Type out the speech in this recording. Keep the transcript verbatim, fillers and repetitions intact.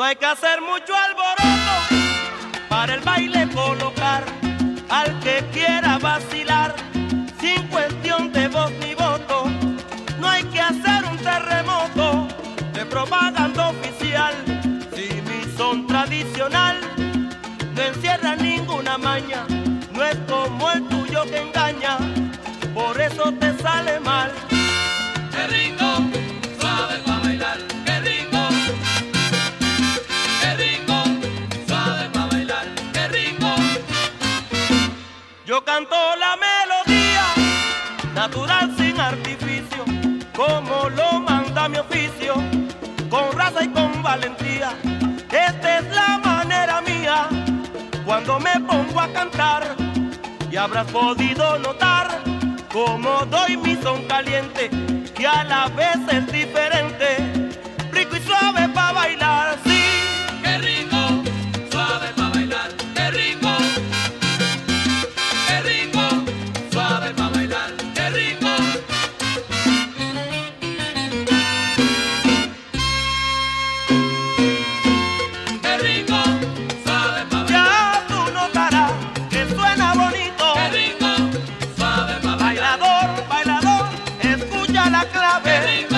hay que hacer mucho alboroto para el baile colocar al que quiera vacilar sin cuestión de voz ni voto. No hay que hacer un terremoto de propaganda oficial. Si mi son tradicional no encierra ninguna maña, no es como el tuyo que engaña, por eso te sale mal. Qué rico, suave pa' bailar, qué rico, qué rico, suave pa' bailar, qué rico. Yo canto la melodía, natural sin artificio, como lo manda mi oficio, con raza y con valentía. Esta es la manera mía, cuando me pongo a cantar, y habrás podido notar cómo doy mi son caliente, que a la vez es diferente, rico y suave pa' bailar, sí. Qué rico, suave pa' bailar, qué rico, qué rico, suave pa' bailar, qué rico. Qué rico, suave pa' bailar. Ya tú notarás que suena bonito. Qué rico, suave pa' bailar. Bailador, bailador, escucha la clave. Qué rico.